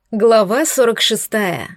Глава 46.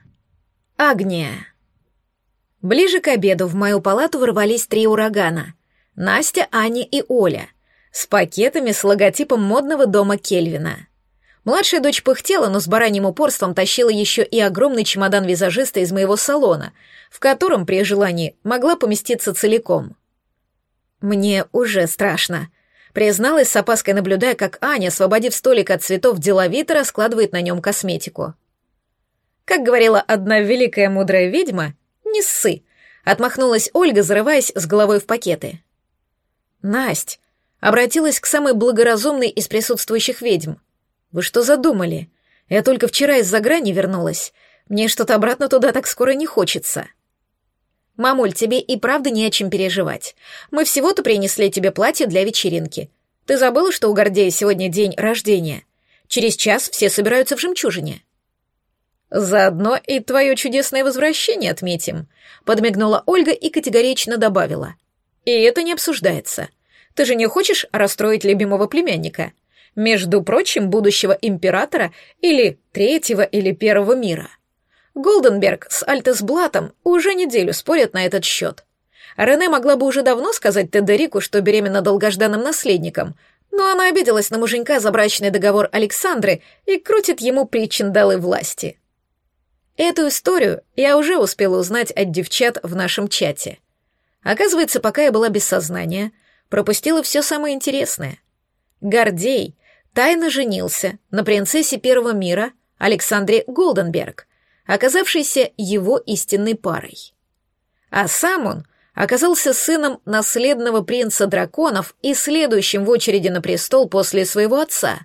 Агния. Ближе к обеду в мою палату ворвались три урагана. Настя, Аня и Оля. С пакетами с логотипом модного дома Кельвина. Младшая дочь пыхтела, но с бараньим упорством тащила еще и огромный чемодан визажиста из моего салона, в котором, при желании, могла поместиться целиком. Мне уже страшно. Призналась с опаской, наблюдая, как Аня, освободив столик от цветов, деловито раскладывает на нем косметику. Как говорила одна великая мудрая ведьма, не ссы, отмахнулась Ольга, зарываясь с головой в пакеты. Насть обратилась к самой благоразумной из присутствующих ведьм. Вы что задумали? Я только вчера из-за грани вернулась. Мне что-то обратно туда так скоро не хочется. «Мамуль, тебе и правда не о чем переживать. Мы всего-то принесли тебе платье для вечеринки. Ты забыла, что у Гордея сегодня день рождения? Через час все собираются в «Жемчужине». «Заодно и твое чудесное возвращение отметим», — подмигнула Ольга и категорично добавила. «И это не обсуждается. Ты же не хочешь расстроить любимого племянника? Между прочим, будущего императора или третьего или первого мира». Голденберг с Альтесблатом уже неделю спорят на этот счет. Рене могла бы уже давно сказать Тедерику, что беременна долгожданным наследником, но она обиделась на муженька за брачный договор Александры и крутит ему причиндалы власти. Эту историю я уже успела узнать от девчат в нашем чате. Оказывается, пока я была без сознания, пропустила все самое интересное. Гордей тайно женился на принцессе Первого мира Александре Голденберг, оказавшейся его истинной парой. А сам он оказался сыном наследного принца драконов и следующим в очереди на престол после своего отца.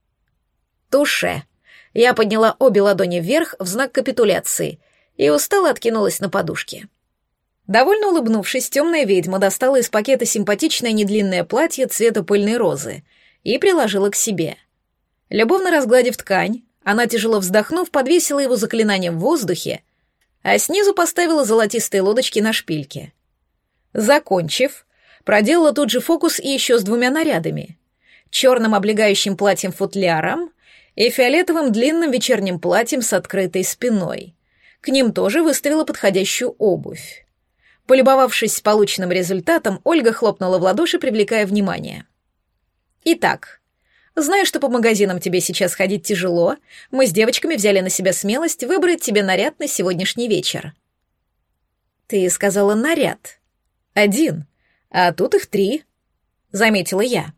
Туше. Я подняла обе ладони вверх в знак капитуляции и устало откинулась на подушке. Довольно улыбнувшись, темная ведьма достала из пакета симпатичное недлинное платье цвета пыльной розы и приложила к себе. Любовно разгладив ткань, она, тяжело вздохнув, подвесила его заклинанием в воздухе, а снизу поставила золотистые лодочки на шпильке. Закончив, проделала тот же фокус и еще с двумя нарядами — черным облегающим платьем-футляром и фиолетовым длинным вечерним платьем с открытой спиной. К ним тоже выставила подходящую обувь. Полюбовавшись полученным результатом, Ольга хлопнула в ладоши, привлекая внимание. «Итак, знаю, что по магазинам тебе сейчас ходить тяжело, мы с девочками взяли на себя смелость выбрать тебе наряд на сегодняшний вечер». «Ты сказала наряд. Один, а тут их 3», — заметила я.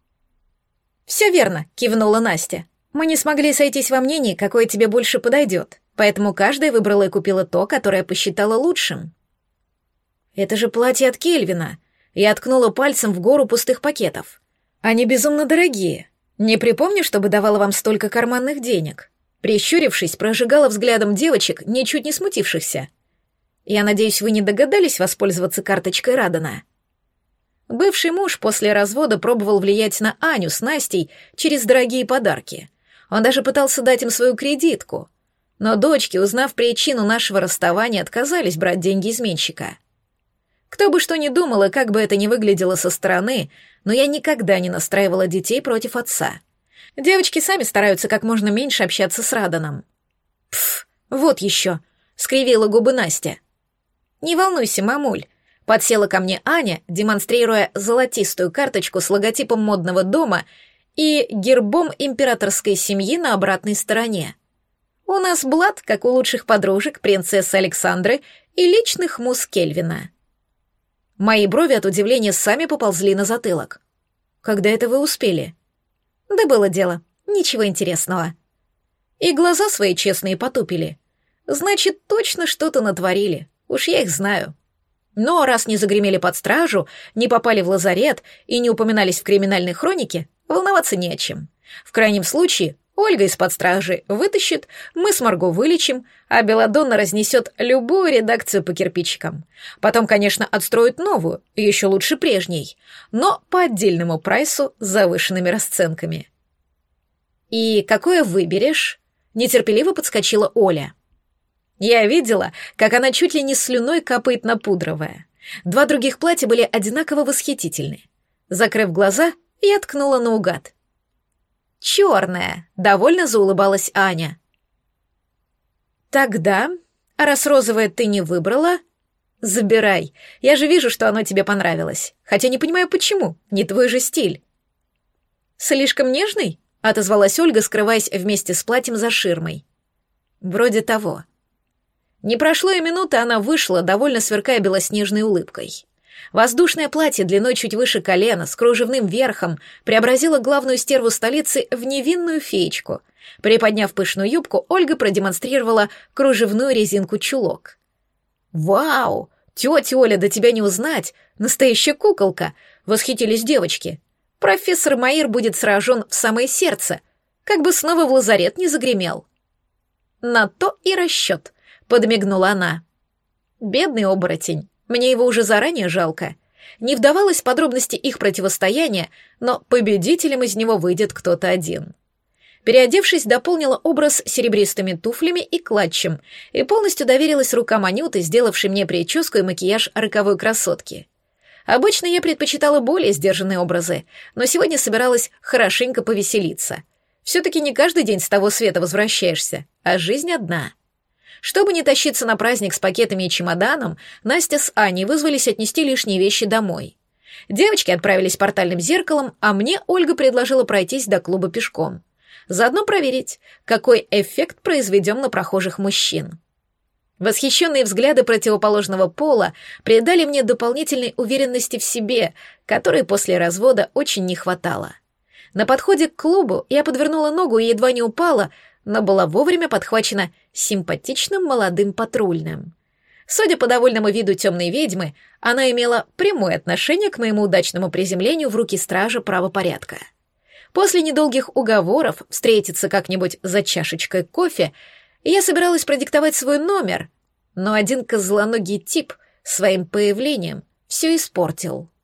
«Все верно», — кивнула Настя. «Мы не смогли сойтись во мнении, какое тебе больше подойдет, поэтому каждая выбрала и купила то, которое посчитала лучшим». «Это же платье от Кельвина», — я ткнула пальцем в гору пустых пакетов. «Они безумно дорогие. Не припомню, чтобы давала вам столько карманных денег». Прищурившись, прожигала взглядом девочек, ничуть не смутившихся. «Я надеюсь, вы не догадались воспользоваться карточкой Радана?» Бывший муж после развода пробовал влиять на Аню с Настей через дорогие подарки. Он даже пытался дать им свою кредитку. Но дочки, узнав причину нашего расставания, отказались брать деньги изменщика. Кто бы что ни думал и как бы это ни выглядело со стороны, но я никогда не настраивала детей против отца. Девочки сами стараются как можно меньше общаться с Раданом. «Пф, вот еще», — скривила губы Настя. «Не волнуйся, мамуль», — подсела ко мне Аня, демонстрируя золотистую карточку с логотипом модного дома и гербом императорской семьи на обратной стороне. «У нас блат, как у лучших подружек принцессы Александры и личных муз Кельвина». Мои брови от удивления сами поползли на затылок. «Когда это вы успели?» «Да было дело. Ничего интересного». И глаза свои честные потупили. «Значит, точно что-то натворили. Уж я их знаю. Но раз не загремели под стражу, не попали в лазарет и не упоминались в криминальной хронике, волноваться не о чем. В крайнем случае, Ольга из-под стражи вытащит, мы с Марго вылечим, а Белладонна разнесет любую редакцию по кирпичикам. Потом, конечно, отстроят новую, еще лучше прежней, но по отдельному прайсу с завышенными расценками». «И какое выберешь?» — нетерпеливо подскочила Оля. Я видела, как она чуть ли не слюной капает на пудровое. 2 других платья были одинаково восхитительны. Закрыв глаза, я ткнула наугад. «Черная», — довольно заулыбалась Аня. Тогда, раз розовое ты не выбрала, забирай. Я же вижу, что оно тебе понравилось. Хотя не понимаю, почему. Не твой же стиль. Слишком нежный? Отозвалась Ольга, скрываясь вместе с платьем за ширмой. Вроде того. Не прошло и минуты, она вышла, довольно сверкая белоснежной улыбкой. Воздушное платье длиной чуть выше колена, с кружевным верхом, преобразило главную стерву столицы в невинную феечку. Приподняв пышную юбку, Ольга продемонстрировала кружевную резинку-чулок. «Вау! Тетя Оля, да тебя не узнать! Настоящая куколка!» — восхитились девочки. «Профессор Маир будет сражен в самое сердце, как бы снова в лазарет не загремел». «На то и расчет», — подмигнула она. «Бедный оборотень. Мне его уже заранее жалко. Не вдавалась в подробности их противостояния, но победителем из него выйдет кто-то один. Переодевшись, дополнила образ серебристыми туфлями и клатчем и полностью доверилась рукам Анюты, сделавшей мне прическу и макияж роковой красотки. Обычно я предпочитала более сдержанные образы, но сегодня собиралась хорошенько повеселиться. Все-таки не каждый день с того света возвращаешься, а жизнь одна. Чтобы не тащиться на праздник с пакетами и чемоданом, Настя с Аней вызвались отнести лишние вещи домой. Девочки отправились портальным зеркалом, а мне Ольга предложила пройтись до клуба пешком. Заодно проверить, какой эффект произведем на прохожих мужчин. Восхищенные взгляды противоположного пола придали мне дополнительной уверенности в себе, которой после развода очень не хватало. На подходе к клубу я подвернула ногу и едва не упала, но была вовремя подхвачена симпатичным молодым патрульным. Судя по довольному виду темной ведьмы, она имела прямое отношение к моему удачному приземлению в руки стража правопорядка. После недолгих уговоров встретиться как-нибудь за чашечкой кофе я собиралась продиктовать свой номер, но один козлоногий тип своим появлением все испортил.